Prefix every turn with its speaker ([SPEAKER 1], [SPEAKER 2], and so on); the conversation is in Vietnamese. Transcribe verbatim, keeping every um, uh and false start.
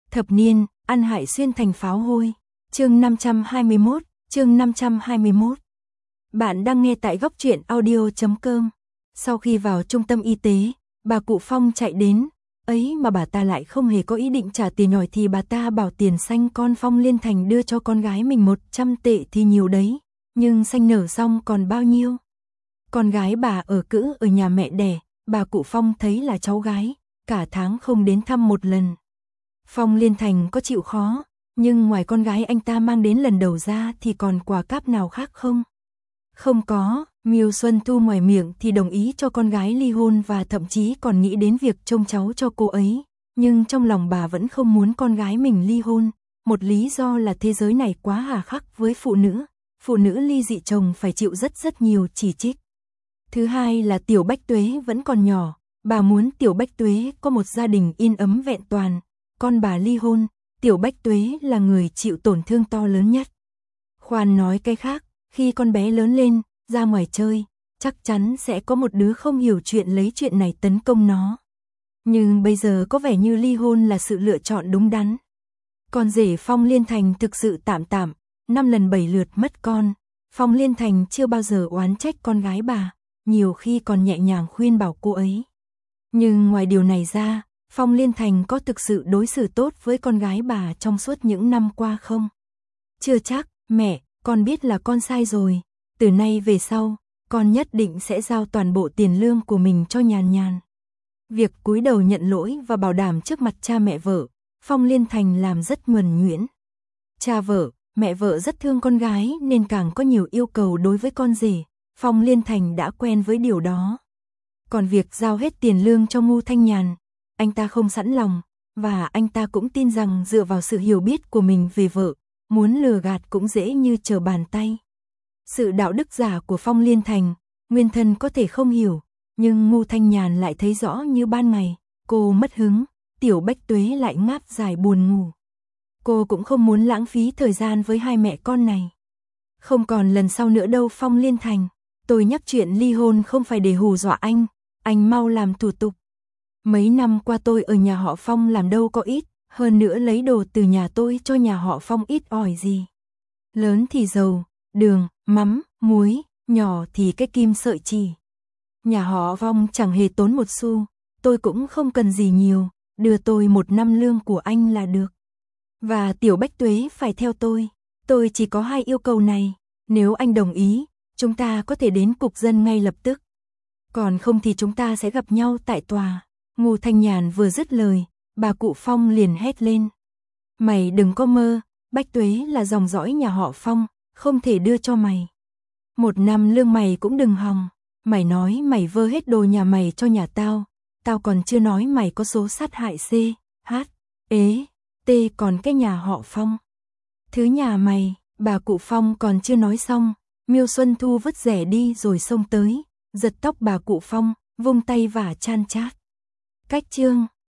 [SPEAKER 1] Thập niên, ăn hại xuyên thành pháo hôi. Chương năm trăm hai mươi mốt, chương năm trăm hai mươi mốt. Bạn đang nghe tại góc truyện audio chấm com. Sau khi vào trung tâm y tế, bà cụ Phong chạy đến, ấy mà bà ta lại không hề có ý định trả tiền nhỏi thì bà ta bảo tiền xanh con Phong Liên Thành đưa cho con gái mình một trăm tệ thì nhiều đấy, nhưng xanh nở xong còn bao nhiêu? Con gái bà ở cữ ở nhà mẹ đẻ, bà cụ Phong thấy là cháu gái, cả tháng không đến thăm một lần. Phong Liên Thành có chịu khó, nhưng ngoài con gái anh ta mang đến lần đầu ra thì còn quà cáp nào khác không? Không có, Miêu Xuân Thu ngoài miệng thì đồng ý cho con gái ly hôn và thậm chí còn nghĩ đến việc trông cháu cho cô ấy, nhưng trong lòng bà vẫn không muốn con gái mình ly hôn, một lý do là thế giới này quá hà khắc với phụ nữ, phụ nữ ly dị chồng phải chịu rất rất nhiều chỉ trích. Thứ hai là Tiểu Bách Tuế vẫn còn nhỏ, bà muốn Tiểu Bách Tuế có một gia đình yên ấm vẹn toàn, con bà ly hôn, Tiểu Bách Tuế là người chịu tổn thương to lớn nhất. Khoan nói cái khác, khi con bé lớn lên, ra ngoài chơi, chắc chắn sẽ có một đứa không hiểu chuyện lấy chuyện này tấn công nó. Nhưng bây giờ có vẻ như ly hôn là sự lựa chọn đúng đắn. Con rể Phong Liên Thành thực sự tạm tạm, năm lần bảy lượt mất con, Phong Liên Thành chưa bao giờ oán trách con gái bà, nhiều khi còn nhẹ nhàng khuyên bảo cô ấy. Nhưng ngoài điều này ra, Phong Liên Thành có thực sự đối xử tốt với con gái bà trong suốt những năm qua không? Chưa chắc, mẹ, con biết là con sai rồi, từ nay về sau, con nhất định sẽ giao toàn bộ tiền lương của mình cho Nhàn Nhàn. Việc cúi đầu nhận lỗi và bảo đảm trước mặt cha mẹ vợ, Phong Liên Thành làm rất nhuần nhuyễn. Cha vợ, mẹ vợ rất thương con gái nên càng có nhiều yêu cầu đối với con rể, Phong Liên Thành đã quen với điều đó. Còn việc giao hết tiền lương cho Ngô Thanh Nhàn, anh ta không sẵn lòng, và anh ta cũng tin rằng dựa vào sự hiểu biết của mình về vợ, muốn lừa gạt cũng dễ như trở bàn tay. Sự đạo đức giả của Phong Liên Thành, nguyên thân có thể không hiểu, nhưng Ngô Thanh Nhàn lại thấy rõ như ban ngày, cô mất hứng, Tiểu Bách Tuế lại ngáp dài buồn ngủ. Cô cũng không muốn lãng phí thời gian với hai mẹ con này. Không còn lần sau nữa đâu Phong Liên Thành, tôi nhắc chuyện ly hôn không phải để hù dọa anh, anh mau làm thủ tục. Mấy năm qua tôi ở nhà họ Phong làm đâu có ít, hơn nữa lấy đồ từ nhà tôi cho nhà họ Phong ít ỏi gì. Lớn thì dầu, đường, mắm, muối, nhỏ thì cái kim sợi chỉ. Nhà họ Phong chẳng hề tốn một xu, tôi cũng không cần gì nhiều, đưa tôi một năm lương của anh là được. Và Tiểu Bách Tuế phải theo tôi, tôi chỉ có hai yêu cầu này, nếu anh đồng ý, chúng ta có thể đến cục dân ngay lập tức. Còn không thì chúng ta sẽ gặp nhau tại tòa. Ngô Thanh Nhàn vừa dứt lời, bà cụ Phong liền hét lên. Mày đừng có mơ, Bách Tuế là dòng dõi nhà họ Phong, không thể đưa cho mày. Một năm lương mày cũng đừng hòng, mày nói mày vơ hết đồ nhà mày cho nhà tao, tao còn chưa nói mày có số sát hại C, H, ế, T còn cái nhà họ Phong. Thứ nhà mày, bà cụ Phong còn chưa nói xong, Miêu Xuân Thu vứt rẻ đi rồi xông tới, giật tóc bà cụ Phong, vung tay vả chan chát. Cách chương